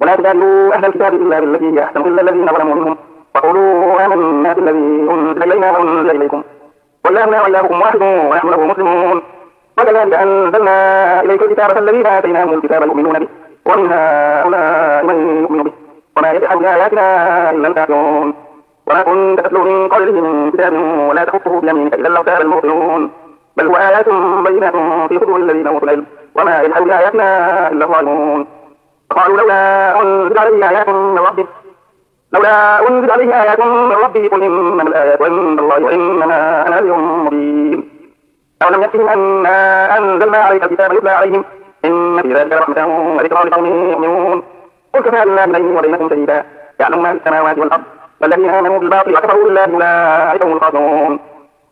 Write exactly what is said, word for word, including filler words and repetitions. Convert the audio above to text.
ولا تجادلوا أهل الكتاب إلا بالتي هي أحسن إلا الذين ظلموا منهم وقولوا آمنا بالذي أنزل إلينا وأنزل إليكم وإلهنا وإلهكم واحد ونحن له مسلمون وكذلك أنزلنا إليك الكتاب فالذين آتيناهم الكتاب يؤمنون به ومن هؤلاء من يؤمن به وما يجحد بآياتنا إلا الكافرون وما كنت تتلو من قبله من كتاب ولا تخطه بيمينك إلا الأوتار المبطلون بل هو آيات بينات في صدور الذين أوتوا العلم وما يجحد بآياتنا إلا الظالمون قالوا لولا أنزل عليه آيات من ربه لولا أنزل عليه آيات من ربه قل إنما الآيات عند الله وإنما أنا نذير مبين أولم يكفهم أنا أنزلنا عليك الكتاب يتلى عليهم إن في ذلك رحمة وذكرى لقوم يؤمنون قل كفى بالله بيني وبينكم شهيدا يعلم ما في السماوات والأرض والذين آمنوا بالباطل وكفروا بالله أولئك هم الخاسرون